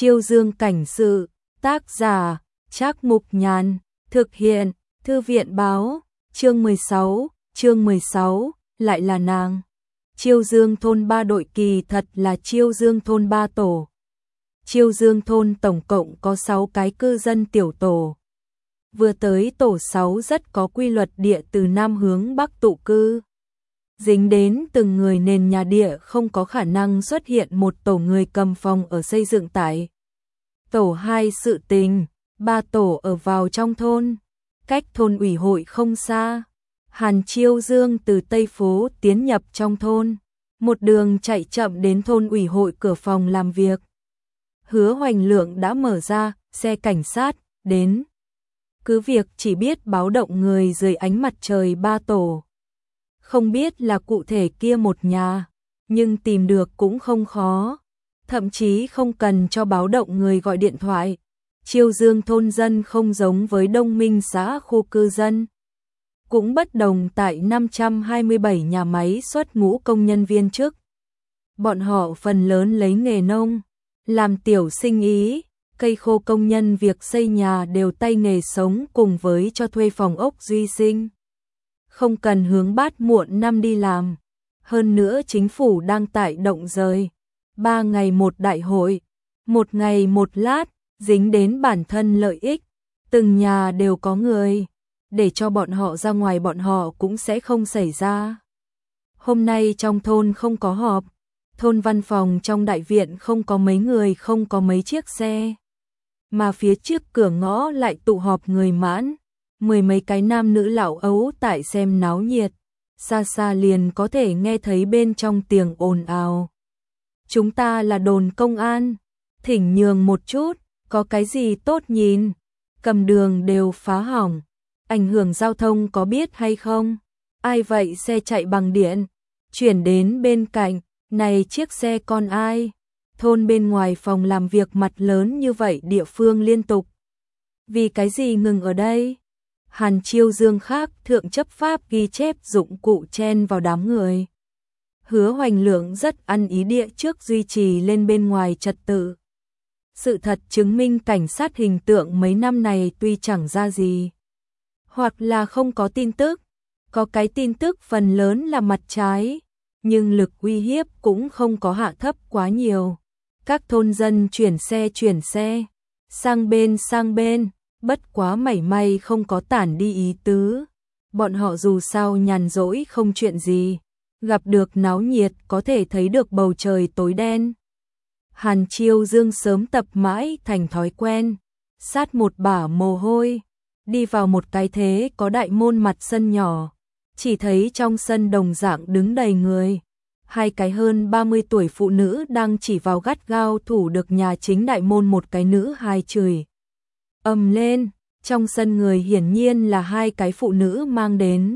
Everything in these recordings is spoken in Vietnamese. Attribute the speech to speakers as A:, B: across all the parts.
A: Chiêu Dương cảnh sự, tác giả, Trác Mục Nhàn, thực hiện, Thư viện báo, chương 16, lại là nàng. Chiêu Dương thôn 3 đội kỳ thật là Chiêu Dương thôn 3 tổ. Chiêu Dương thôn tổng cộng có 6 cái cư dân tiểu tổ. Vừa tới tổ 6 rất có quy luật địa từ nam hướng bắc tụ cư. Dính đến từng người nền nhà địa không có khả năng xuất hiện một tổ người cầm phòng ở xây dựng tại. Tổ 2 sự tình, 3 tổ ở vào trong thôn, cách thôn ủy hội không xa. Hàn Chiêu Dương từ Tây Phố tiến nhập trong thôn, một đường chạy chậm đến thôn ủy hội cửa phòng làm việc. Hứa Hoành Lượng đã mở ra, xe cảnh sát, đến. Cứ việc chỉ biết báo động người dưới ánh mặt trời 3 tổ. Không biết là cụ thể kia một nhà, nhưng tìm được cũng không khó. Thậm chí không cần cho báo động người gọi điện thoại. Chiêu Dương thôn dân không giống với Đông Minh xã khu cư dân. Cũng bất đồng tại 527 nhà máy xuất ngũ công nhân viên chức. Bọn họ phần lớn lấy nghề nông, làm tiểu sinh ý, cây khô công nhân việc xây nhà đều tay nghề sống cùng với cho thuê phòng ốc duy sinh. Không cần hướng bát muộn năm đi làm. Hơn nữa chính phủ đang tại động rời. 3 ngày một đại hội, 1 ngày một lát, dính đến bản thân lợi ích. Từng nhà đều có người. Để cho bọn họ ra ngoài bọn họ cũng sẽ không xảy ra. Hôm nay trong thôn không có họp. Thôn văn phòng trong đại viện không có mấy người, không có mấy chiếc xe. Mà phía trước cửa ngõ lại tụ họp người mãn. 10 mấy cái nam nữ lão ấu tại xem náo nhiệt. Xa xa liền có thể nghe thấy bên trong tiếng ồn ào. Chúng ta là đồn công an. Thỉnh nhường một chút, có cái gì tốt nhìn. Cầm đường đều phá hỏng. Ảnh hưởng giao thông có biết hay không? Ai vậy xe chạy bằng điện? Chuyển đến bên cạnh, này chiếc xe con ai? Thôn bên ngoài phòng làm việc mặt lớn như vậy địa phương liên tục. Vì cái gì ngừng ở đây? Hàn Chiêu Dương khác thượng chấp pháp ghi chép dụng cụ chen vào đám người. Hứa Hoành Lượng rất ăn ý địa trước duy trì lên bên ngoài trật tự. Sự thật chứng minh cảnh sát hình tượng mấy năm này tuy chẳng ra gì. Hoặc là không có tin tức, có cái tin tức phần lớn là mặt trái, nhưng lực uy hiếp cũng không có hạ thấp quá nhiều. Các thôn dân chuyển xe, sang bên, bất quá mảy may không có tản đi ý tứ. Bọn họ dù sao nhàn rỗi không chuyện gì, gặp được náo nhiệt có thể thấy được bầu trời tối đen. Hàn Chiêu Dương sớm tập mãi thành thói quen, sát một bả mồ hôi. Đi vào một cái thế có đại môn mặt sân nhỏ, chỉ thấy trong sân đồng dạng đứng đầy người. 2 cái hơn 30 tuổi phụ nữ đang chỉ vào gắt gao thủ được nhà chính đại môn, một cái nữ hài chửi ầm lên. Trong sân người hiển nhiên là 2 cái phụ nữ mang đến.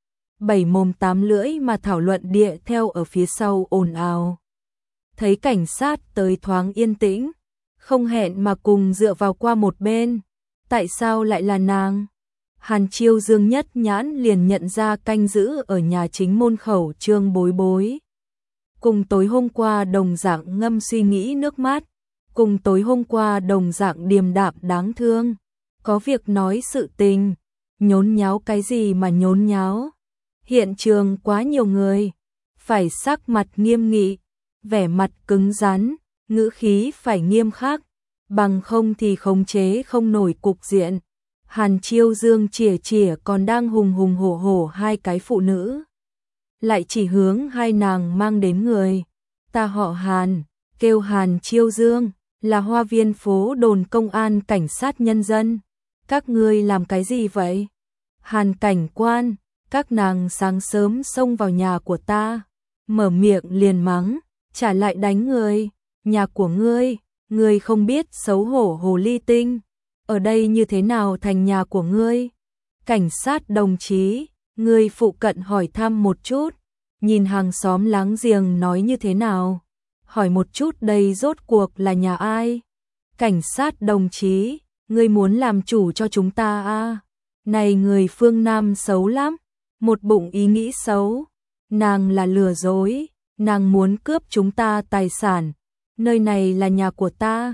A: 7 mồm 8 lưỡi mà thảo luận địa theo ở phía sau ồn ào. Thấy cảnh sát tới thoáng yên tĩnh, không hẹn mà cùng dựa vào qua một bên. Tại sao lại là nàng? Hàn Chiêu Dương nhất nhãn liền nhận ra canh giữ ở nhà chính môn khẩu Trương Bối Bối. Cùng tối hôm qua đồng dạng ngâm suy nghĩ nước mắt, cùng tối hôm qua đồng dạng điềm đạm đáng thương. Có việc nói sự tình, nhốn nháo cái gì mà nhốn nháo? Hiện trường quá nhiều người, phải sắc mặt nghiêm nghị, vẻ mặt cứng rắn, ngữ khí phải nghiêm khắc. Bằng không thì khống chế không nổi cục diện. Hàn Chiêu Dương chỉa còn đang hùng hùng hổ hổ 2 cái phụ nữ. Lại chỉ hướng 2 nàng mang đến người. Ta họ Hàn, kêu Hàn Chiêu Dương, là Hoa Viên phố đồn công an cảnh sát nhân dân. Các ngươi làm cái gì vậy? Hàn cảnh quan, các nàng sáng sớm xông vào nhà của ta. Mở miệng liền mắng, trả lại đánh người. Nhà của ngươi. Ngươi không biết xấu hổ hồ ly tinh, ở đây như thế nào thành nhà của ngươi? Cảnh sát đồng chí, ngươi phụ cận hỏi thăm một chút, nhìn hàng xóm láng giềng nói như thế nào? Hỏi một chút đây rốt cuộc là nhà ai? Cảnh sát đồng chí, ngươi muốn làm chủ cho chúng ta à? Này người phương Nam xấu lắm, một bụng ý nghĩ xấu, nàng là lừa dối, nàng muốn cướp chúng ta tài sản. Nơi này là nhà của ta.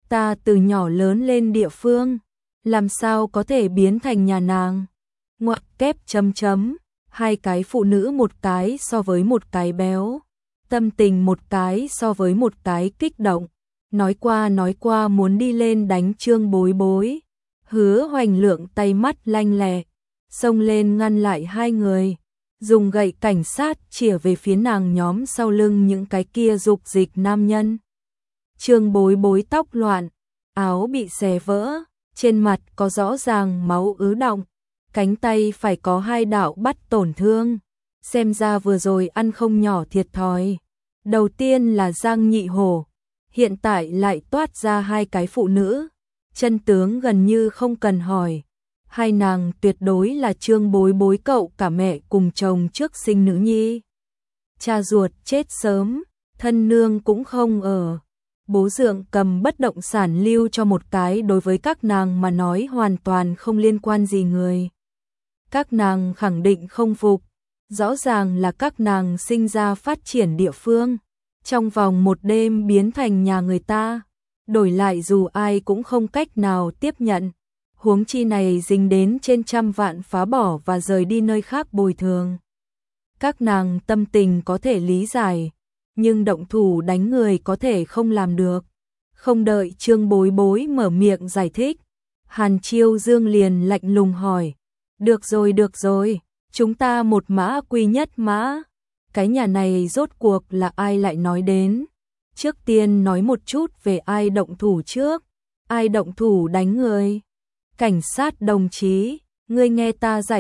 A: Ta từ nhỏ lớn lên địa phương, làm sao có thể biến thành nhà nàng? Ngoặc kép chấm chấm, hai cái phụ nữ một cái so với một cái béo, tâm tình một cái so với một cái kích động, nói qua muốn đi lên đánh Trương Bối Bối. Hứa Hoành Lượng tay mắt lanh lẹ, xông lên ngăn lại hai người, dùng gậy cảnh sát chĩa về phía nàng nhóm sau lưng những cái kia dục dịch nam nhân. Trương Bối Bối tóc loạn, áo bị xé vỡ, trên mặt có rõ ràng máu ứ đọng, cánh tay phải có hai đạo bắt tổn thương, xem ra vừa rồi ăn không nhỏ thiệt thòi. Đầu tiên là Giang Nhị Hổ, hiện tại lại toát ra hai cái phụ nữ, chân tướng gần như không cần hỏi. Hai nàng tuyệt đối là Trương Bối Bối cậu cả mẹ cùng chồng trước sinh nữ nhi. Cha ruột chết sớm, thân nương cũng không ở. Bố dượng cầm bất động sản lưu cho một cái đối với các nàng mà nói hoàn toàn không liên quan gì người. Các nàng khẳng định không phục, rõ ràng là các nàng sinh ra phát triển địa phương, trong vòng một đêm biến thành nhà người ta, đổi lại dù ai cũng không cách nào tiếp nhận. Huống chi này dính đến trên trăm vạn phá bỏ và rời đi nơi khác bồi thường. Các nàng tâm tình có thể lý giải, nhưng động thủ đánh người có thể không làm được. Không đợi Trương Bối Bối mở miệng giải thích, Hàn Chiêu Dương liền lạnh lùng hỏi, được rồi, chúng ta một mã quy nhất mã. Cái nhà này rốt cuộc là ai lại nói đến? Trước tiên nói một chút về ai động thủ trước, ai động thủ đánh người. Cảnh sát đồng chí, ngươi nghe ta giải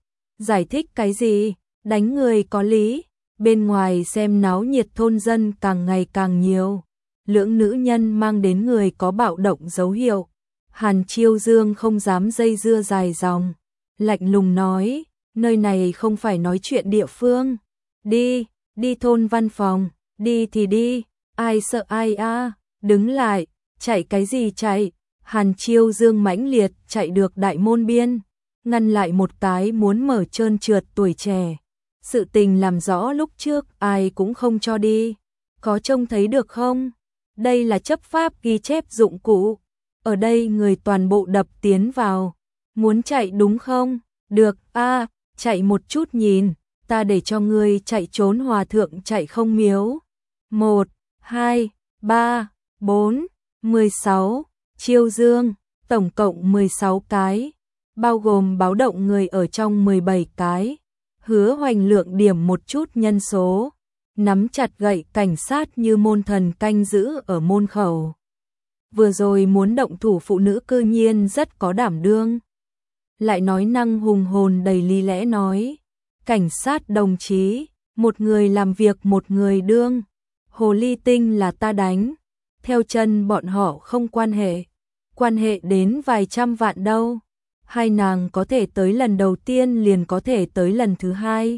A: thích cái gì? Đánh người có lý, bên ngoài xem náo nhiệt thôn dân càng ngày càng nhiều. Lưỡng nữ nhân mang đến người có bạo động dấu hiệu. Hàn Chiêu Dương không dám dây dưa dài dòng, lạnh lùng nói, nơi này không phải nói chuyện địa phương. Đi thôn văn phòng, đi thì đi, ai sợ ai a? Đứng lại, chạy cái gì chạy? Hàn Chiêu Dương mãnh liệt chạy được đại môn biên, ngăn lại một cái muốn mở trơn trượt tuổi trẻ. Sự tình làm rõ lúc trước ai cũng không cho đi, có trông thấy được không? Đây là chấp pháp ghi chép dụng cụ, ở đây người toàn bộ đập tiến vào. Muốn chạy đúng không? Được a, chạy một chút nhìn, ta để cho ngươi chạy trốn hòa thượng chạy không miếu. 1, 2, 3, 4, 16, Chiêu Dương, tổng cộng 16 cái, bao gồm báo động người ở trong 17 cái. Hứa Hoành Lượng điểm một chút nhân số, nắm chặt gậy cảnh sát như môn thần canh giữ ở môn khẩu. Vừa rồi muốn động thủ phụ nữ cư nhiên rất có đảm đương. Lại nói năng hùng hồn đầy lý lẽ nói, cảnh sát đồng chí, một người làm việc một người đương. Hồ ly tinh là ta đánh, theo chân bọn họ không quan hệ đến vài trăm vạn đâu. Hai nàng có thể tới lần đầu tiên liền có thể tới lần thứ hai.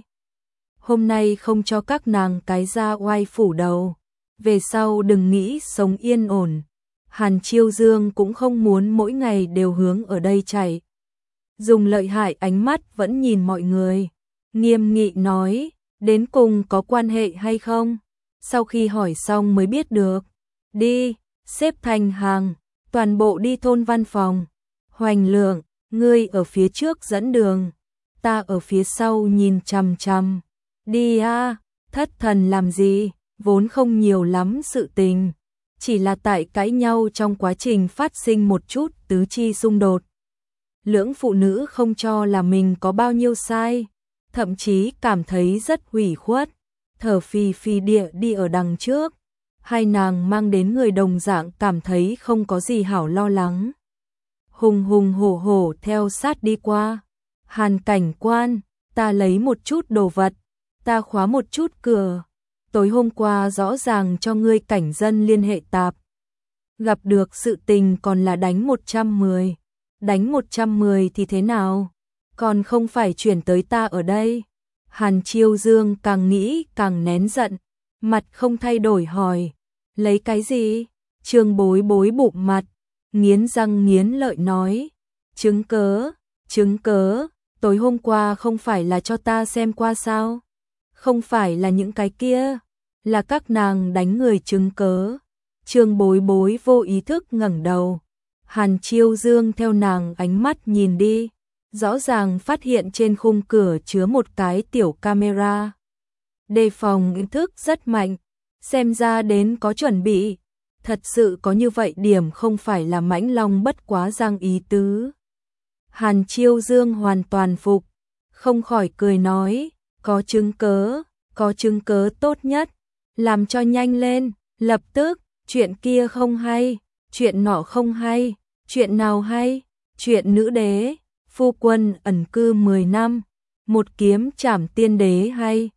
A: Hôm nay không cho các nàng cái ra oai phủ đầu, về sau đừng nghĩ sống yên ổn. Hàn Chiêu Dương cũng không muốn mỗi ngày đều hướng ở đây chạy. Dùng lợi hại ánh mắt vẫn nhìn mọi người, nghiêm nghị nói, đến cùng có quan hệ hay không? Sau khi hỏi xong mới biết được. Đi, xếp thành hàng, toàn bộ đi thôn văn phòng. Hoành Lượng, ngươi ở phía trước dẫn đường, ta ở phía sau nhìn chằm chằm. Đi a, thất thần làm gì, vốn không nhiều lắm sự tình, chỉ là tại cãi nhau trong quá trình phát sinh một chút tứ chi xung đột. Lưỡng phụ nữ không cho là mình có bao nhiêu sai, thậm chí cảm thấy rất hủy khuất, thở phì phì địa đi ở đằng trước. Hai nàng mang đến người đồng dạng cảm thấy không có gì hảo lo lắng. Hùng hùng hổ hổ theo sát đi qua. Hàn cảnh quan, ta lấy một chút đồ vật, ta khóa một chút cửa. Tối hôm qua rõ ràng cho ngươi cảnh dân liên hệ tạp. Gặp được sự tình còn là đánh 110. Đánh 110 thì thế nào? Còn không phải chuyển tới ta ở đây. Hàn Chiêu Dương càng nghĩ càng nén giận, mặt không thay đổi hỏi, lấy cái gì? Trương Bối Bối bụng mặt, nghiến răng nghiến lợi nói, chứng cớ, tối hôm qua không phải là cho ta xem qua sao? Không phải là những cái kia, là các nàng đánh người chứng cớ. Trương Bối Bối vô ý thức ngẩng đầu. Hàn Chiêu Dương theo nàng ánh mắt nhìn đi, rõ ràng phát hiện trên khung cửa chứa một cái tiểu camera. Đề phòng ý thức rất mạnh, xem ra đến có chuẩn bị. Thật sự có như vậy điểm không phải là mãnh long bất quá giang ý tứ. Hàn Chiêu Dương hoàn toàn phục, không khỏi cười nói, có chứng cớ tốt nhất, làm cho nhanh lên, lập tức, chuyện kia không hay, chuyện nọ không hay, chuyện nào hay, chuyện nữ đế, phu quân ẩn cư 10 năm, một kiếm trảm tiên đế hay,